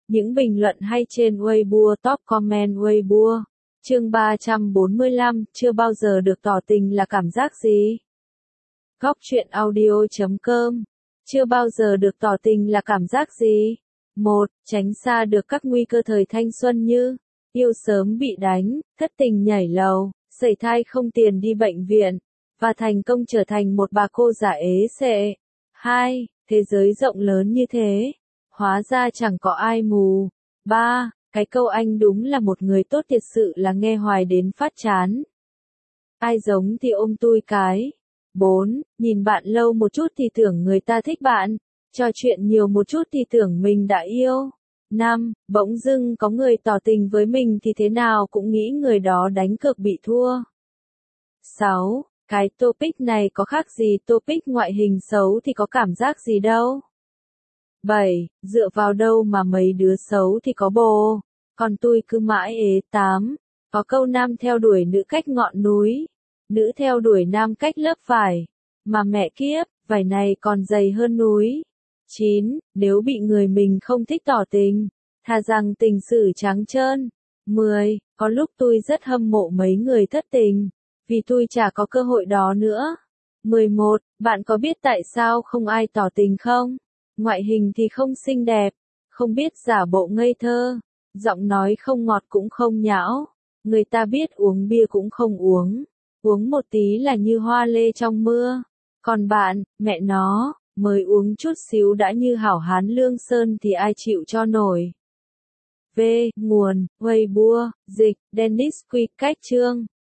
Những bình luận hay trên Weibo, top comment Weibo. Chương 345, chưa bao giờ được tỏ tình là cảm giác gì? Góc truyện audio.com. Chưa bao giờ được tỏ tình là cảm giác gì? 1. Tránh xa được các nguy cơ thời thanh xuân như yêu sớm bị đánh, thất tình nhảy lầu, sẩy thai không tiền đi bệnh viện, và thành công trở thành một bà cô già ế xệ. 2. Thế giới rộng lớn như thế, hóa ra chẳng có ai mù. 3. Cái câu anh đúng là một người tốt thiệt sự là nghe hoài đến phát chán. Ai giống thì ôm tui cái. 4. Nhìn bạn lâu một chút thì tưởng người ta thích bạn, trò chuyện nhiều một chút thì tưởng mình đã yêu. 5. Bỗng dưng có người tỏ tình với mình thì thế nào cũng nghĩ người đó đánh cược bị thua. 6. Cái topic này có khác gì topic ngoại hình xấu thì có cảm giác gì đâu. 7. Dựa vào đâu mà mấy đứa xấu thì có bồ, còn tôi cứ mãi ế. 8. Có câu nam theo đuổi nữ cách ngọn núi, nữ theo đuổi nam cách lớp vải, mà mẹ kiếp, vải này còn dày hơn núi. 9. Nếu bị người mình không thích tỏ tình, thà rằng tình sử trắng trơn. 10. Có lúc tôi rất hâm mộ mấy người thất tình, vì tôi chả có cơ hội đó nữa. 11. Bạn có biết tại sao không ai tỏ tình không? Ngoại hình thì không xinh đẹp, không biết giả bộ ngây thơ, giọng nói không ngọt cũng không nhão, người ta biết uống bia cũng không uống, uống một tí là như hoa lê trong mưa. Còn bạn, mẹ nó, mới uống chút xíu đã như hảo hán Lương Sơn thì ai chịu cho nổi. V. Nguồn, Weibo, dịch, Dennis Quy, cách chương.